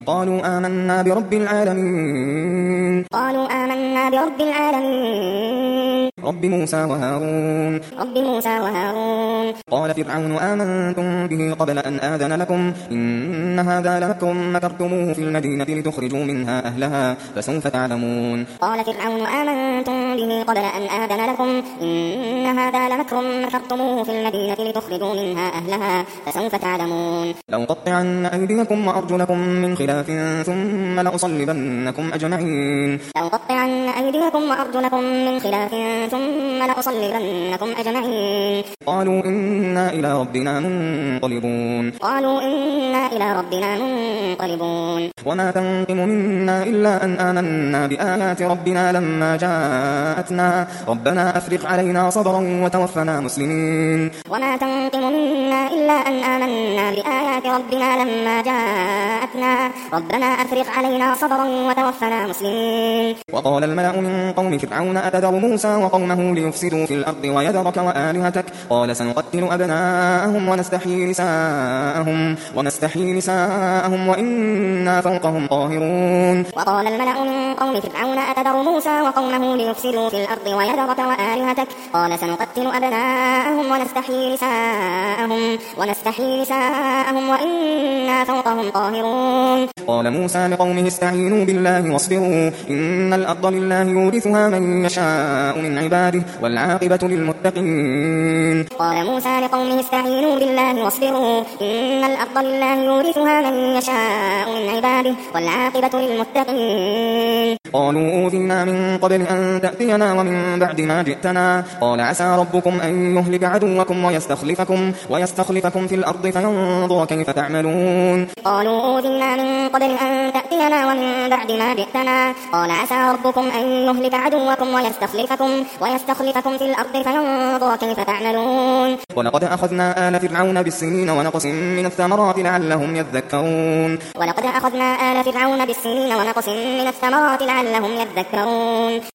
قالوا آمنا برب العالمين رب موسى وهارون قال فرعون آمنتم به قبل أن آذن لكم إن هذا لمكر مكرتموه في المدينة لتخرجوا منها أهلها فسوف تعلمون قال فرعون آمنتم به قبل أن آذن لكم إن هذا لمكر مكرتموه في المدينة لتخرجوا منها أهلها فسوف تعلمون لأقطعن أيديكم وأرجلكم من خلاف ثم لأصلبنكم أجمعين قالوا إنا إلى ربنا منقلبون وما تنقم منا إلا أن آمنا بآيات ربنا لما جاءتنا ربنا أفرغ علينا صبرا وتوفنا مسلمين وقال الملأ من قوم فرعون أتذر موسى وقومه ليفسدوا في الأرض ويذرك وآلهتك قال سنقتل أبناءهم ونستحيي نساءهم وإنا فوقهم قاهرون وقال الملأ من قوم فرعون أتذر موسى وقومه ليفسدوا في الأرض ويذرك وآلهتك قال سنقتل أبناءهم ونستحيي نساءهم وإنا فوقهم قاهرون قال موسى لقومه استعينوا بالله واصبروا إن الأرض لله يورثها من يشاء من عباده والعاقبة للمتقين قالوا أوذينا من قبل أن تأتينا ومن بعد ما جئتنا قال عسى ربكم أن يهلك عدوكم ويستخلفكم في الأرض فينظر كيف تعملون قالوا أوذينا من قبل أن تأتينا ومن بعد ما جئتنا قال عسى ربكم أن يهلك عدوكم ويستخلفكم في الأرض فينظر كيف تعملون ولقد أخذنا آل فرعون بالسنين ونقص من الثمرات لعلهم يذكرون